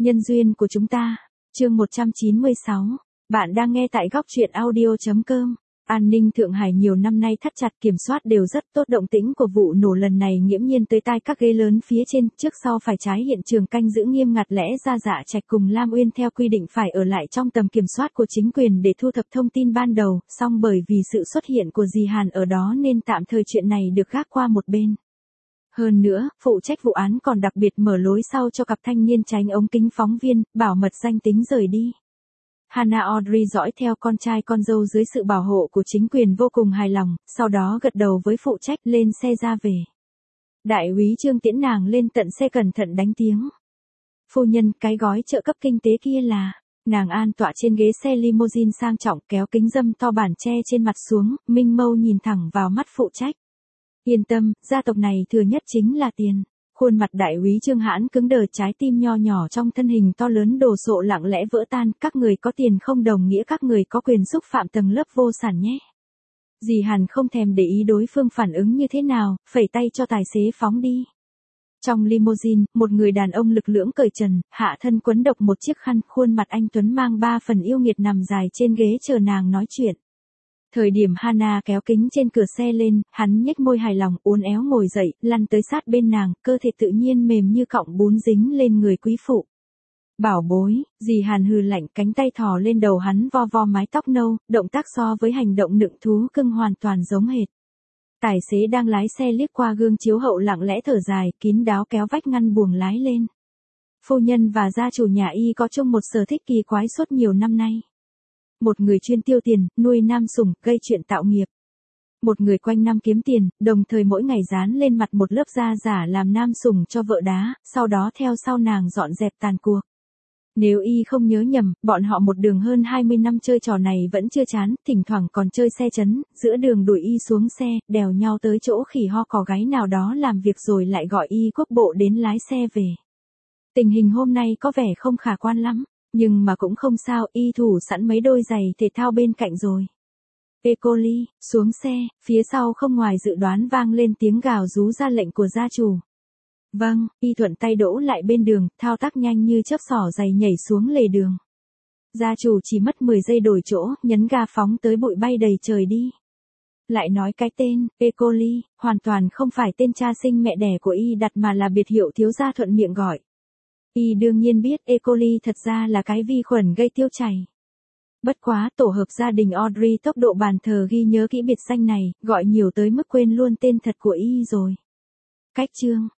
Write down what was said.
Nhân duyên của chúng ta, chương 196. Bạn đang nghe tại góc truyện audio.com. An ninh Thượng Hải nhiều năm nay thắt chặt kiểm soát đều rất tốt. Động tĩnh của vụ nổ lần này nghiễm nhiên tới tai các ghế lớn phía trên, trước sau phải trái hiện trường canh giữ nghiêm ngặt. Lẽ ra Dạ Trạch cùng Lam Uyên theo quy định phải ở lại trong tầm kiểm soát của chính quyền để thu thập thông tin ban đầu, song bởi vì sự xuất hiện của dì Hàn ở đó nên tạm thời chuyện này được gác qua một bên. Hơn nữa, phụ trách vụ án còn đặc biệt mở lối sau cho cặp thanh niên tránh ống kính phóng viên, bảo mật danh tính rời đi. Hannah Audrey dõi theo con trai con dâu dưới sự bảo hộ của chính quyền vô cùng hài lòng, sau đó gật đầu với phụ trách lên xe ra về. Đại úy Trương tiễn nàng lên tận xe cẩn thận đánh tiếng. Phu nhân, cái gói trợ cấp kinh tế kia là... Nàng an tọa trên ghế xe limousine sang trọng, kéo kính râm to bản che trên mặt xuống, minh mâu nhìn thẳng vào mắt phụ trách. Yên tâm, gia tộc này thừa nhất chính là tiền. Khuôn mặt đại úy Trương hãn cứng đờ, trái tim nho nhỏ trong thân hình to lớn đồ sộ lặng lẽ vỡ tan. Các người có tiền không đồng nghĩa các người có quyền xúc phạm tầng lớp vô sản nhé. Dì Hàn không thèm để ý đối phương phản ứng như thế nào, phẩy tay cho tài xế phóng đi. Trong limousine, một người đàn ông lực lưỡng cởi trần, hạ thân quấn độc một chiếc khăn, khuôn mặt anh tuấn mang 3 phần yêu nghiệt nằm dài trên ghế chờ nàng nói chuyện. Thời điểm Hannah kéo kính trên cửa xe lên, hắn nhếch môi hài lòng, uốn éo ngồi dậy, lăn tới sát bên nàng, cơ thể tự nhiên mềm như cọng bún dính lên người quý phụ. Bảo bối, dì Hàn hừ lạnh, cánh tay thò lên đầu hắn vo vo mái tóc nâu, động tác so với hành động nựng thú cưng hoàn toàn giống hệt. Tài xế đang lái xe liếc qua gương chiếu hậu lặng lẽ thở dài, kín đáo kéo vách ngăn buồng lái lên. Phu nhân và gia chủ nhà y có chung một sở thích kỳ quái suốt nhiều năm nay. Một người chuyên tiêu tiền, nuôi nam sủng, gây chuyện tạo nghiệp. Một người quanh năm kiếm tiền, đồng thời mỗi ngày dán lên mặt một lớp da giả làm nam sủng cho vợ đá, sau đó theo sau nàng dọn dẹp tàn cuộc. Nếu y không nhớ nhầm, bọn họ một đường hơn 20 năm chơi trò này vẫn chưa chán, thỉnh thoảng còn chơi xe chấn, giữa đường đuổi y xuống xe, đèo nhau tới chỗ khỉ ho cò gáy nào đó làm việc rồi lại gọi y quốc bộ đến lái xe về. Tình hình hôm nay có vẻ không khả quan lắm. Nhưng mà cũng không sao, y thủ sẵn mấy đôi giày thể thao bên cạnh rồi. E. coli, xuống xe, phía sau không ngoài dự đoán vang lên tiếng gào rú ra lệnh của gia chủ. Vâng, y thuận tay đỗ lại bên đường, thao tác nhanh như chớp xỏ giày nhảy xuống lề đường. Gia chủ chỉ mất 10 giây đổi chỗ, nhấn ga phóng tới bụi bay đầy trời đi. Lại nói cái tên, E. coli, hoàn toàn không phải tên cha sinh mẹ đẻ của y đặt mà là biệt hiệu thiếu gia thuận miệng gọi. Y đương nhiên biết E. coli thật ra là cái vi khuẩn gây tiêu chảy. Bất quá tổ hợp gia đình Audrey tốc độ bàn thờ ghi nhớ kỹ biệt danh này, gọi nhiều tới mức quên luôn tên thật của y rồi. Cách chương,